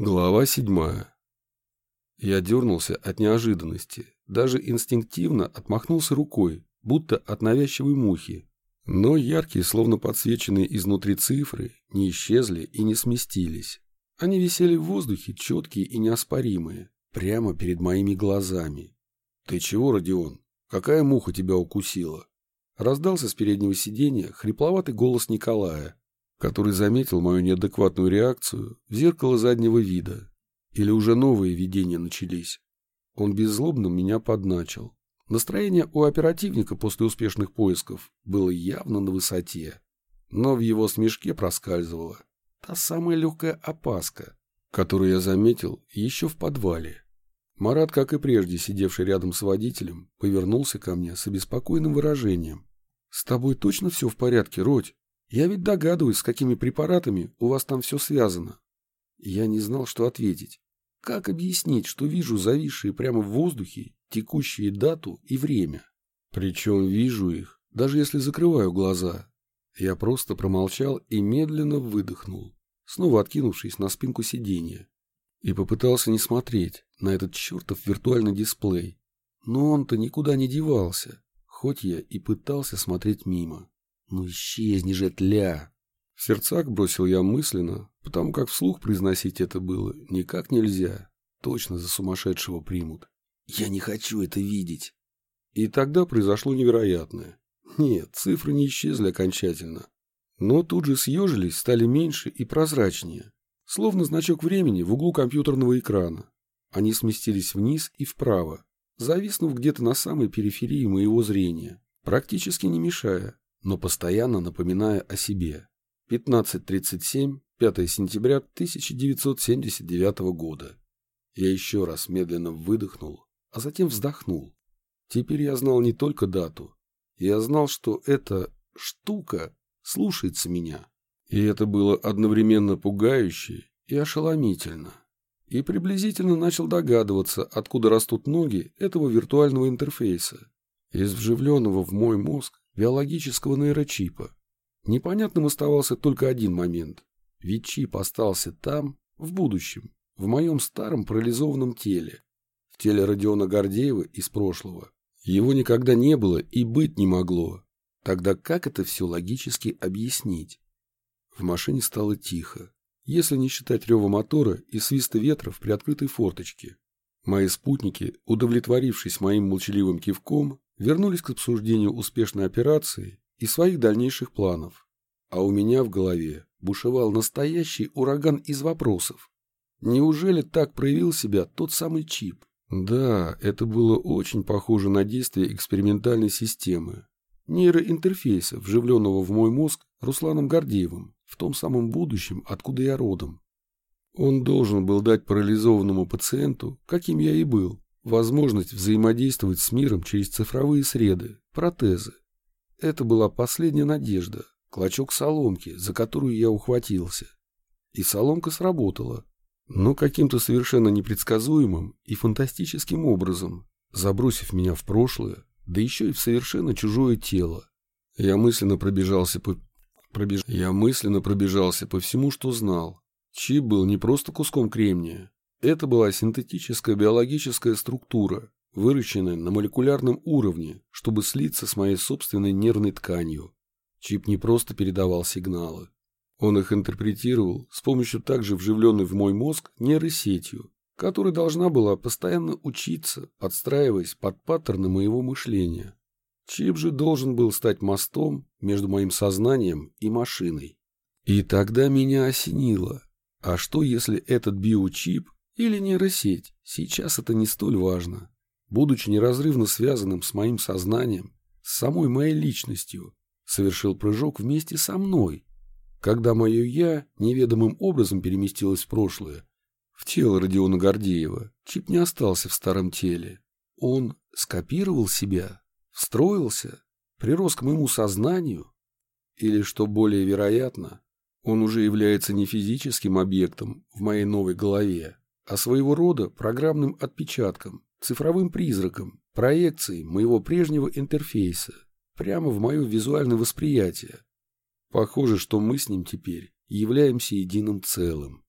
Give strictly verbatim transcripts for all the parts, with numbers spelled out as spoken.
Глава седьмая. Я дернулся от неожиданности, даже инстинктивно отмахнулся рукой, будто от навязчивой мухи. Но яркие, словно подсвеченные изнутри цифры, не исчезли и не сместились. Они висели в воздухе, четкие и неоспоримые, прямо перед моими глазами. «Ты чего, Родион? Какая муха тебя укусила?» Раздался с переднего сиденья хрипловатый голос Николая, который заметил мою неадекватную реакцию в зеркало заднего вида. Или уже новые видения начались. Он беззлобно меня подначил. Настроение у оперативника после успешных поисков было явно на высоте. Но в его смешке проскальзывала та самая легкая опаска, которую я заметил еще в подвале. Марат, как и прежде сидевший рядом с водителем, повернулся ко мне с обеспокоенным выражением. «С тобой точно все в порядке, Родь? Я ведь догадываюсь, с какими препаратами у вас там все связано». Я не знал, что ответить. Как объяснить, что вижу зависшие прямо в воздухе текущие дату и время? Причем вижу их, даже если закрываю глаза. Я просто промолчал и медленно выдохнул, снова откинувшись на спинку сиденья. И попытался не смотреть на этот чертов виртуальный дисплей. Но он-то никуда не девался, хоть я и пытался смотреть мимо. «Ну исчезни же, тля!» В сердцах бросил я мысленно, потому как вслух произносить это было никак нельзя. Точно за сумасшедшего примут. «Я не хочу это видеть!» И тогда произошло невероятное. Нет, цифры не исчезли окончательно. Но тут же съежились, стали меньше и прозрачнее. Словно значок времени в углу компьютерного экрана. Они сместились вниз и вправо, зависнув где-то на самой периферии моего зрения, практически не мешая, но постоянно напоминая о себе. пятнадцать тридцать семь, пятое сентября тысяча девятьсот семьдесят девятого года. Я еще раз медленно выдохнул, а затем вздохнул. Теперь я знал не только дату. Я знал, что эта штука слушается меня. И это было одновременно пугающе и ошеломительно. И приблизительно начал догадываться, откуда растут ноги этого виртуального интерфейса. Из вживленного в мой мозг биологического нейрочипа. Непонятным оставался только один момент. Ведь чип остался там, в будущем, в моем старом парализованном теле. В теле Родиона Гордеева из прошлого. Его никогда не было и быть не могло. Тогда как это все логически объяснить? В машине стало тихо, если не считать рева мотора и свиста ветра в приоткрытой форточке. Мои спутники, удовлетворившись моим молчаливым кивком, вернулись к обсуждению успешной операции и своих дальнейших планов. А у меня в голове бушевал настоящий ураган из вопросов. Неужели так проявил себя тот самый чип? Да, это было очень похоже на действие экспериментальной системы, нейроинтерфейса, вживленного в мой мозг Русланом Гордеевым, в том самом будущем, откуда я родом. Он должен был дать парализованному пациенту, каким я и был, возможность взаимодействовать с миром через цифровые среды, протезы. Это была последняя надежда, клочок соломки, за которую я ухватился. И соломка сработала, но каким-то совершенно непредсказуемым и фантастическим образом, забросив меня в прошлое, да еще и в совершенно чужое тело. Я мысленно пробежался по... Пробеж... Я мысленно пробежался по всему, что знал. Чип был не просто куском кремния. Это была синтетическая биологическая структура, выращенная на молекулярном уровне, чтобы слиться с моей собственной нервной тканью. Чип не просто передавал сигналы. Он их интерпретировал с помощью также вживленной в мой мозг нейросетью, которая должна была постоянно учиться, подстраиваясь под паттерны моего мышления. Чип же должен был стать мостом между моим сознанием и машиной. И тогда меня осенило. А что, если этот биочип или нейросеть, сейчас это не столь важно, будучи неразрывно связанным с моим сознанием, с самой моей личностью, совершил прыжок вместе со мной, когда мое «я» неведомым образом переместилось в прошлое, в тело Родиона Гордеева. Чип не остался в старом теле. Он скопировал себя, встроился, прирос к моему сознанию, или, что более вероятно, он уже является не физическим объектом в моей новой голове, а своего рода программным отпечатком, цифровым призраком, проекцией моего прежнего интерфейса прямо в мое визуальное восприятие. Похоже, что мы с ним теперь являемся единым целым.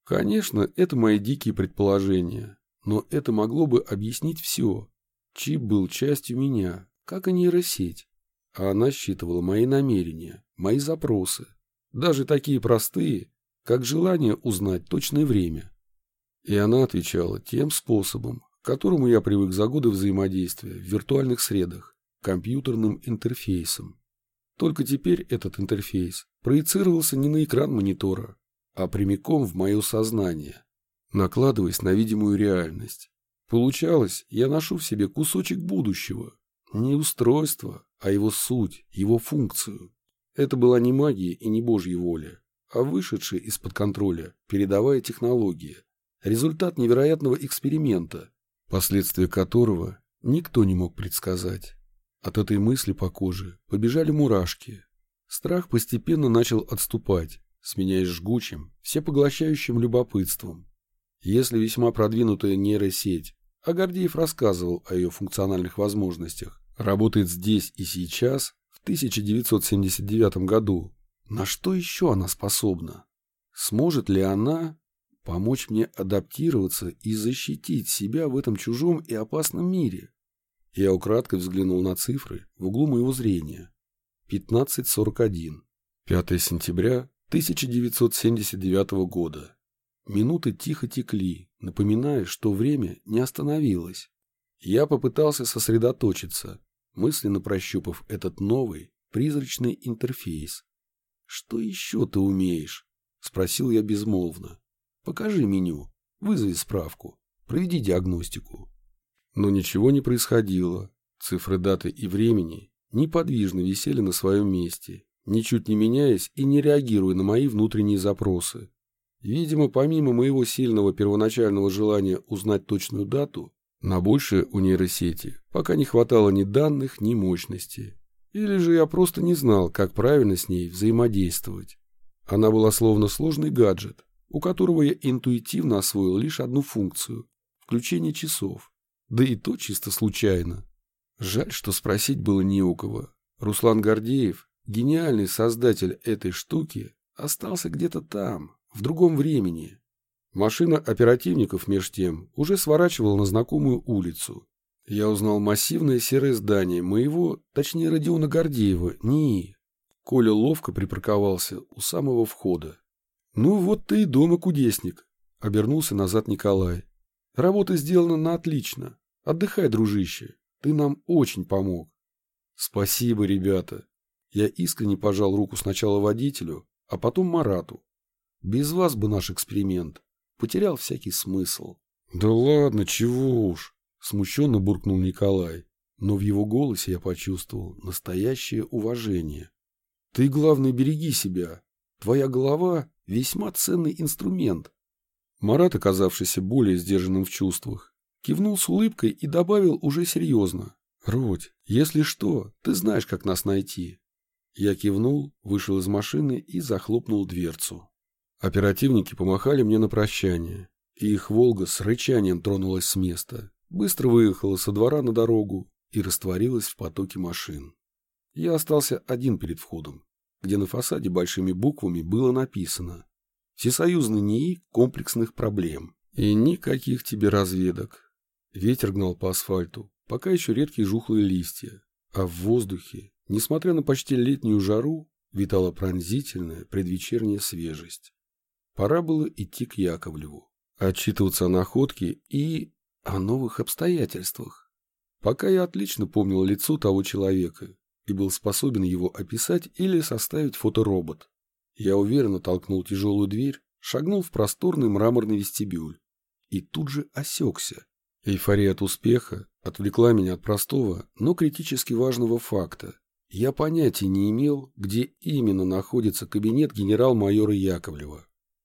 Конечно, это мои дикие предположения, но это могло бы объяснить все. Чип был частью меня, как и нейросеть. А она считывала мои намерения, мои запросы, даже такие простые, как желание узнать точное время. И она отвечала тем способом, к которому я привык за годы взаимодействия в виртуальных средах, компьютерным интерфейсом. Только теперь этот интерфейс проецировался не на экран монитора, а прямиком в мое сознание, накладываясь на видимую реальность. Получалось, я ношу в себе кусочек будущего, не устройство, а его суть, его функцию. Это была не магия и не Божья воля, а вышедшая из-под контроля передовая технология, результат невероятного эксперимента, последствия которого никто не мог предсказать. От этой мысли по коже побежали мурашки. Страх постепенно начал отступать, сменяясь жгучим, всепоглощающим любопытством. Если весьма продвинутая нейросеть, а Гордеев рассказывал о ее функциональных возможностях, работает здесь и сейчас, в тысяча девятьсот семьдесят девятом году, на что еще она способна? Сможет ли она помочь мне адаптироваться и защитить себя в этом чужом и опасном мире? Я украдкой взглянул на цифры в углу моего зрения. пятнадцать сорок один. пятое сентября тысяча девятьсот семьдесят девятого года. Минуты тихо текли, напоминая, что время не остановилось. Я попытался сосредоточиться, мысленно прощупав этот новый, призрачный интерфейс. «Что еще ты умеешь?» — спросил я безмолвно. «Покажи меню, вызови справку, проведи диагностику». Но ничего не происходило. Цифры даты и времени неподвижно висели на своем месте, ничуть не меняясь и не реагируя на мои внутренние запросы. Видимо, помимо моего сильного первоначального желания узнать точную дату, на большее у нейросети пока не хватало ни данных, ни мощности. Или же я просто не знал, как правильно с ней взаимодействовать. Она была словно сложный гаджет, у которого я интуитивно освоил лишь одну функцию – включение часов. Да и то чисто случайно. Жаль, что спросить было не у кого. Руслан Гордеев, гениальный создатель этой штуки, остался где-то там, в другом времени. Машина оперативников меж тем уже сворачивала на знакомую улицу. Я узнал массивное серое здание моего, точнее Родиона Гордеева, НИИ. Коля ловко припарковался у самого входа. «Ну вот ты и дома, кудесник», — обернулся назад Николай. «Работа сделана на отлично. Отдыхай, дружище, ты нам очень помог». «Спасибо, ребята». Я искренне пожал руку сначала водителю, а потом Марату. Без вас бы наш эксперимент потерял всякий смысл. «Да ладно, чего уж», — смущенно буркнул Николай, но в его голосе я почувствовал настоящее уважение. «Ты, главное, береги себя. Твоя голова — весьма ценный инструмент». Марат, оказавшийся более сдержанным в чувствах, кивнул с улыбкой и добавил уже серьезно. «Родь, если что, ты знаешь, как нас найти». Я кивнул, вышел из машины и захлопнул дверцу. Оперативники помахали мне на прощание, и их «Волга» с рычанием тронулась с места, быстро выехала со двора на дорогу и растворилась в потоке машин. Я остался один перед входом, где на фасаде большими буквами было написано «Всесоюзный НИИ комплексных проблем». И никаких тебе разведок. Ветер гнал по асфальту, пока еще редкие жухлые листья, а в воздухе, несмотря на почти летнюю жару, витала пронзительная предвечерняя свежесть. Пора было идти к Яковлеву, отчитываться о находке и о новых обстоятельствах. Пока я отлично помнил лицо того человека и был способен его описать или составить фоторобот. Я уверенно толкнул тяжелую дверь, шагнул в просторный мраморный вестибюль и тут же осекся. Эйфория от успеха отвлекла меня от простого, но критически важного факта. Я понятия не имел, где именно находится кабинет генерал-майора Яковлева.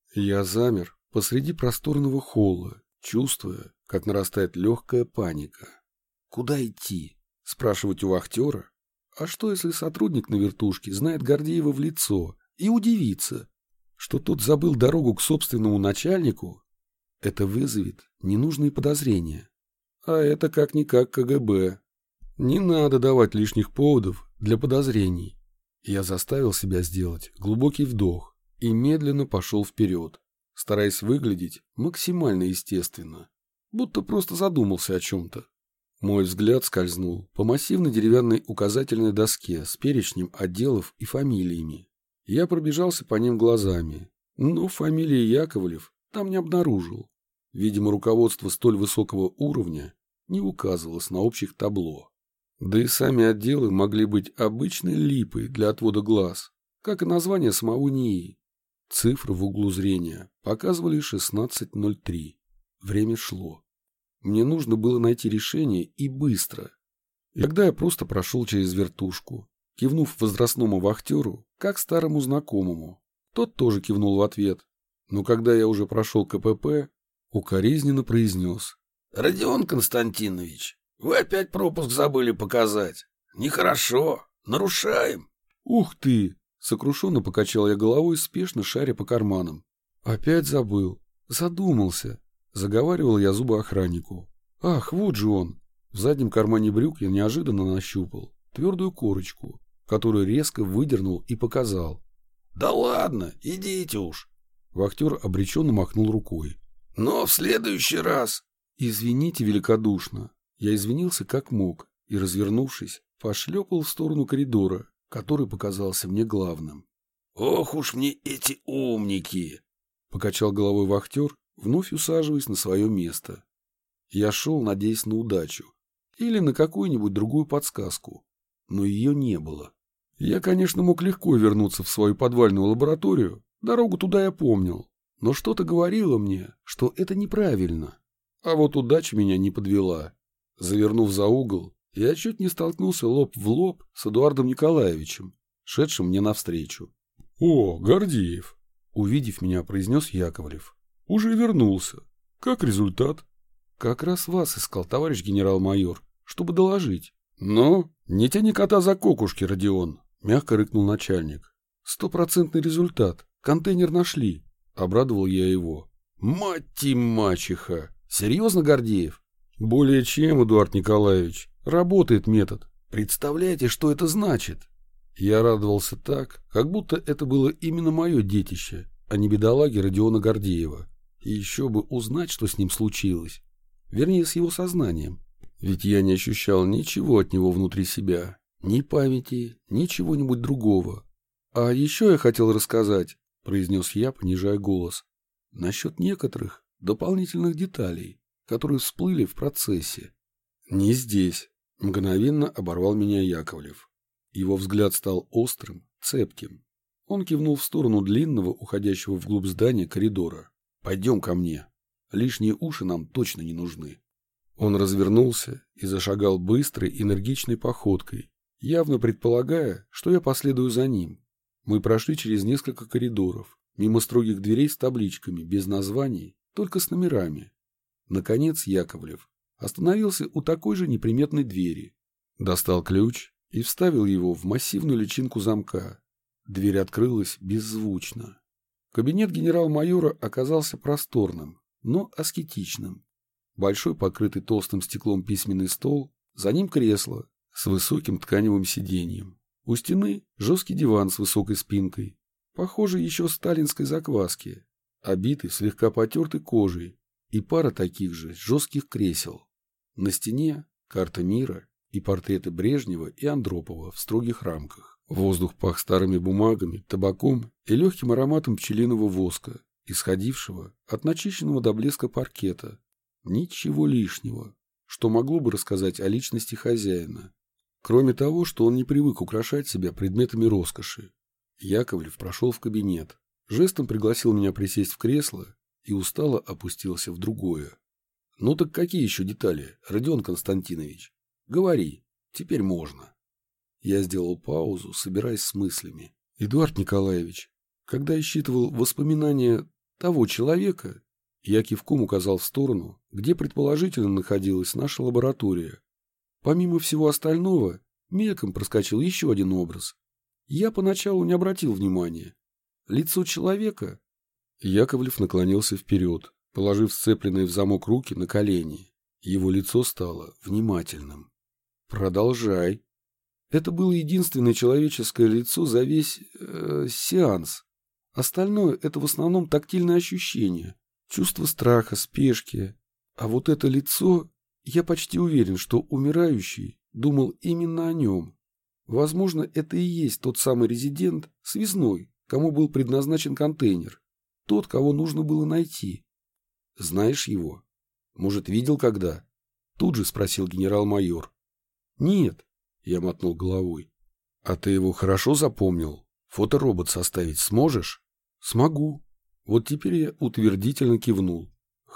Я замер посреди просторного холла, чувствуя, как нарастает легкая паника. Куда идти? Спрашивать у вахтера? А что, если сотрудник на вертушке знает Гордеева в лицо и удивится, что тот забыл дорогу к собственному начальнику? Это вызовет ненужные подозрения. А это как-никак КГБ. Не надо давать лишних поводов для подозрений. Я заставил себя сделать глубокий вдох и медленно пошел вперед. стараясь выглядеть максимально естественно, будто просто задумался о чем-то. Мой взгляд скользнул по массивной деревянной указательной доске с перечнем отделов и фамилиями. Я пробежался по ним глазами, но фамилии Яковлев там не обнаружил. Видимо, руководство столь высокого уровня не указывалось на общих табло. Да и сами отделы могли быть обычной липой для отвода глаз, как и название самого НИИ. Цифры в углу зрения показывали шестнадцать ноль три. Время шло. Мне нужно было найти решение и быстро. И тогда я просто прошел через вертушку, кивнув возрастному вахтеру, как старому знакомому. Тот тоже кивнул в ответ. Но когда я уже прошел КПП, укоризненно произнес: «Родион Константинович, вы опять пропуск забыли показать. Нехорошо. Нарушаем». «Ух ты!» — сокрушенно покачал я головой, спешно шаря по карманам. «Опять забыл. Задумался». Заговаривал я зубоохраннику. «Ах, вот же он!» В заднем кармане брюк я неожиданно нащупал твердую корочку, которую резко выдернул и показал. «Да ладно, идите уж!» Вахтер обреченно махнул рукой. «Но в следующий раз...» «Извините великодушно». Я извинился как мог и, развернувшись, пошлепал в сторону коридора, который показался мне главным. «Ох уж мне эти умники!» — покачал головой вахтер, вновь усаживаясь на свое место. Я шел, надеясь на удачу или на какую-нибудь другую подсказку, но ее не было. Я, конечно, мог легко вернуться в свою подвальную лабораторию, дорогу туда я помнил, но что-то говорило мне, что это неправильно. А вот удача меня не подвела. Завернув за угол, я чуть не столкнулся лоб в лоб с Эдуардом Николаевичем, шедшим мне навстречу. «О, Гордеев!» — увидев меня, произнес Яковлев. «Уже вернулся. Как результат?» «Как раз вас искал, товарищ генерал-майор, чтобы доложить». «Ну, не тяни кота за кокушки, Родион», — мягко рыкнул начальник. «Стопроцентный результат. Контейнер нашли», — обрадовал я его. «Мать и мачеха! Серьезно, Гордеев?» «Более чем, Эдуард Николаевич. Работает метод. Представляете, что это значит?» Я радовался так, как будто это было именно мое детище, а не бедолаги Родиона Гордеева. И еще бы узнать, что с ним случилось. Вернее, с его сознанием. Ведь я не ощущал ничего от него внутри себя. Ни памяти, ни чего-нибудь другого. «А еще я хотел рассказать», — произнес я, понижая голос, «насчет некоторых дополнительных деталей, которые всплыли в процессе». «Не здесь», — мгновенно оборвал меня Яковлев. Его взгляд стал острым, цепким. Он кивнул в сторону длинного, уходящего вглубь здания коридора. «Пойдем ко мне. Лишние уши нам точно не нужны». Он развернулся и зашагал быстрой, энергичной походкой, явно предполагая, что я последую за ним. Мы прошли через несколько коридоров, мимо строгих дверей с табличками, без названий, только с номерами. Наконец Яковлев остановился у такой же неприметной двери, достал ключ и вставил его в массивную личинку замка. Дверь открылась беззвучно. Кабинет генерал-майора оказался просторным, но аскетичным. Большой, покрытый толстым стеклом письменный стол, за ним кресло с высоким тканевым сиденьем. У стены жесткий диван с высокой спинкой, похожий еще сталинской закваски, обитый слегка потертой кожей, и пара таких же жестких кресел. На стене карта мира и портреты Брежнева и Андропова в строгих рамках. Воздух пах старыми бумагами, табаком и легким ароматом пчелиного воска, исходившего от начищенного до блеска паркета. Ничего лишнего, что могло бы рассказать о личности хозяина, кроме того, что он не привык украшать себя предметами роскоши. Яковлев прошел в кабинет, жестом пригласил меня присесть в кресло и устало опустился в другое. «Ну так какие еще детали, Родион Константинович? Говори, теперь можно». Я сделал паузу, собираясь с мыслями. «Эдуард Николаевич, когда я считывал воспоминания того человека, я кивком указал в сторону, где предположительно находилась наша лаборатория. Помимо всего остального, мельком проскочил еще один образ. Я поначалу не обратил внимания. Лицо человека...» Яковлев наклонился вперед, положив сцепленные в замок руки на колени. Его лицо стало внимательным. «Продолжай». Это было единственное человеческое лицо за весь э, сеанс. Остальное – это в основном тактильное ощущение, чувство страха, спешки. А вот это лицо, я почти уверен, что умирающий думал именно о нем. Возможно, это и есть тот самый резидент, связной, кому был предназначен контейнер. Тот, кого нужно было найти. Знаешь его? Может, видел когда? Тут же спросил генерал-майор. Нет, я мотнул головой. А ты его хорошо запомнил? Фоторобот составить сможешь? Смогу. Вот теперь я утвердительно кивнул.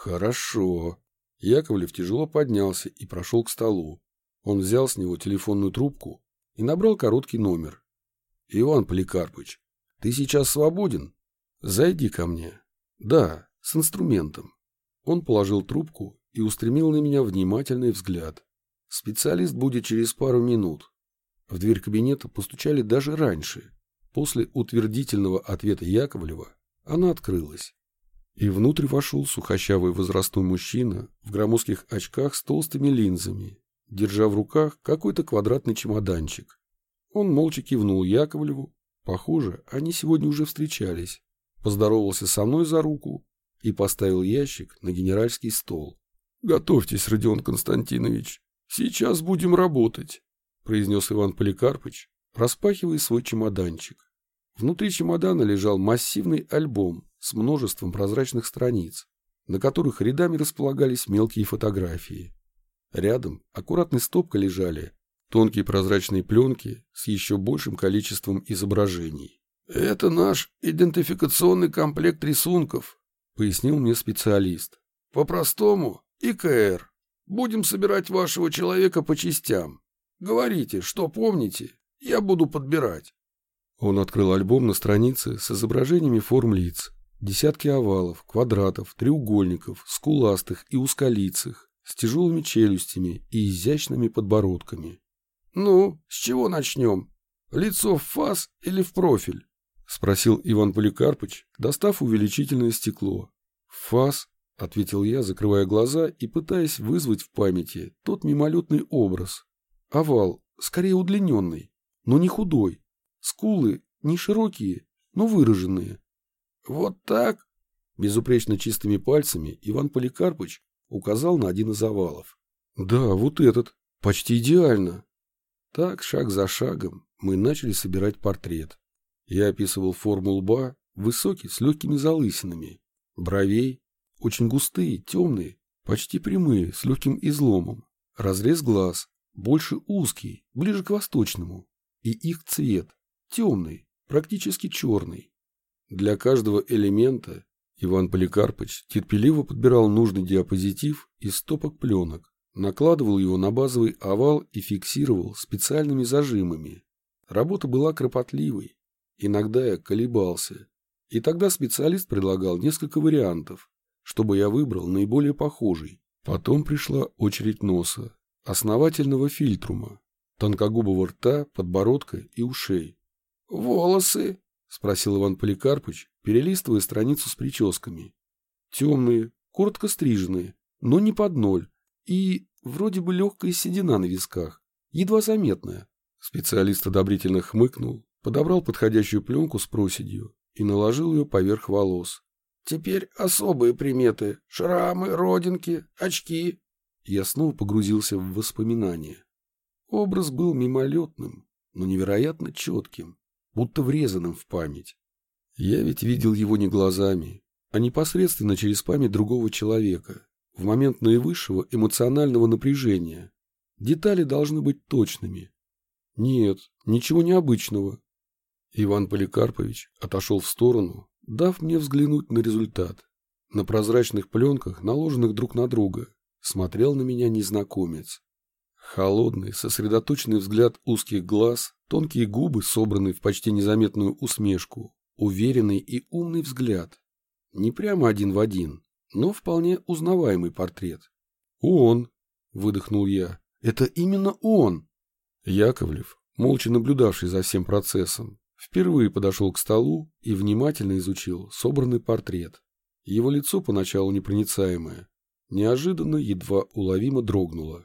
Хорошо. Яковлев тяжело поднялся и прошел к столу. Он взял с него телефонную трубку и набрал короткий номер. Иван Поликарпыч, ты сейчас свободен? Зайди ко мне. Да, с инструментом. Он положил трубку и устремил на меня внимательный взгляд. Специалист будет через пару минут. В дверь кабинета постучали даже раньше. После утвердительного ответа Яковлева она открылась. И внутрь вошел сухощавый возрастной мужчина в громоздких очках с толстыми линзами, держа в руках какой-то квадратный чемоданчик. Он молча кивнул Яковлеву. Похоже, они сегодня уже встречались. Поздоровался со мной за руку и поставил ящик на генеральский стол. «Готовьтесь, Родион Константинович, сейчас будем работать», произнес Иван Поликарпыч, распахивая свой чемоданчик. Внутри чемодана лежал массивный альбом с множеством прозрачных страниц, на которых рядами располагались мелкие фотографии. Рядом аккуратной стопкой лежали тонкие прозрачные пленки с еще большим количеством изображений. «Это наш идентификационный комплект рисунков», — пояснил мне специалист. «По-простому и ка эр. Будем собирать вашего человека по частям. Говорите, что помните, я буду подбирать». Он открыл альбом на странице с изображениями форм лиц. Десятки овалов, квадратов, треугольников, скуластых и узколицых, с тяжелыми челюстями и изящными подбородками. «Ну, с чего начнем? Лицо в фас или в профиль?» — спросил Иван Поликарпыч, достав увеличительное стекло. «В фас», — ответил я, закрывая глаза и пытаясь вызвать в памяти тот мимолетный образ. Овал, скорее удлиненный, но не худой. Скулы не широкие, но выраженные. «Вот так?» Безупречно чистыми пальцами Иван Поликарпыч указал на один из овалов. «Да, вот этот. Почти идеально». Так, шаг за шагом, мы начали собирать портрет. Я описывал форму лба, высокий, с легкими залысинами, бровей, очень густые, темные, почти прямые, с легким изломом, разрез глаз, больше узкий, ближе к восточному, и их цвет, темный, практически черный. Для каждого элемента Иван Поликарпыч терпеливо подбирал нужный диапозитив из стопок пленок, накладывал его на базовый овал и фиксировал специальными зажимами. Работа была кропотливой, иногда я колебался, и тогда специалист предлагал несколько вариантов, чтобы я выбрал наиболее похожий. Потом пришла очередь носа, основательного фильтрума, тонкогубого рта, подбородка и ушей. «Волосы?» — спросил Иван Поликарпыч, перелистывая страницу с прическами. «Темные, коротко стриженные, но не под ноль, и вроде бы легкая седина на висках, едва заметная». Специалист одобрительно хмыкнул, подобрал подходящую пленку с проседью и наложил ее поверх волос. «Теперь особые приметы, шрамы, родинки, очки». Я снова погрузился в воспоминания. Образ был мимолетным, но невероятно четким, будто врезанным в память. Я ведь видел его не глазами, а непосредственно через память другого человека, в момент наивысшего эмоционального напряжения. Детали должны быть точными. Нет, ничего необычного. Иван Поликарпович отошел в сторону, дав мне взглянуть на результат. На прозрачных пленках, наложенных друг на друга, смотрел на меня незнакомец. Холодный, сосредоточенный взгляд узких глаз, тонкие губы, собранные в почти незаметную усмешку, уверенный и умный взгляд. Не прямо один в один, но вполне узнаваемый портрет. «Он!» — выдохнул я. «Это именно он!» Яковлев, молча наблюдавший за всем процессом, впервые подошел к столу и внимательно изучил собранный портрет. Его лицо поначалу непроницаемое, неожиданно едва уловимо дрогнуло.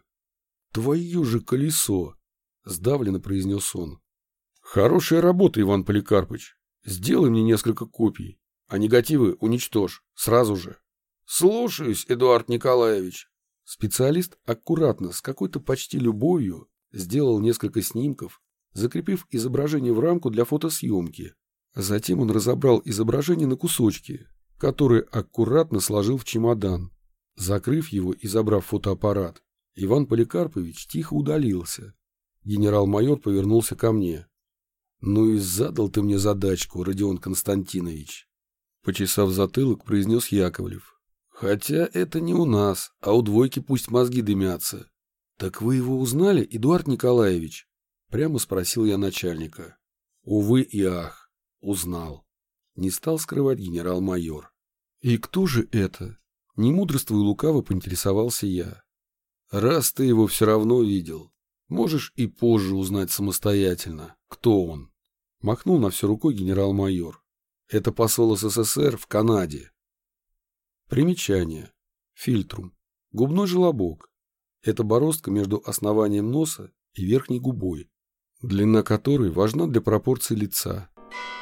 «Твое же колесо!» — сдавленно произнес он. «Хорошая работа, Иван Поликарпыч. Сделай мне несколько копий, а негативы уничтожь сразу же. Слушаюсь, Эдуард Николаевич. Специалист аккуратно, с какой-то почти любовью, сделал несколько снимков, закрепив изображение в рамку для фотосъемки. Затем он разобрал изображение на кусочки, которые аккуратно сложил в чемодан. Закрыв его и забрав фотоаппарат, Иван Поликарпович тихо удалился. Генерал-майор повернулся ко мне. «Ну и задал ты мне задачку, Родион Константинович», — почесав затылок, произнес Яковлев. «Хотя это не у нас, а у двойки пусть мозги дымятся». «Так вы его узнали, Эдуард Николаевич?» — прямо спросил я начальника. «Увы и ах, узнал», — не стал скрывать генерал-майор. «И кто же это?» — не мудрствуя лукаво поинтересовался я. «Раз ты его все равно видел, можешь и позже узнать самостоятельно, кто он», — махнул на все рукой генерал-майор. «Это посол СССР в Канаде». Примечание. Фильтрум. Губной желобок. Это бороздка между основанием носа и верхней губой, длина которой важна для пропорций лица.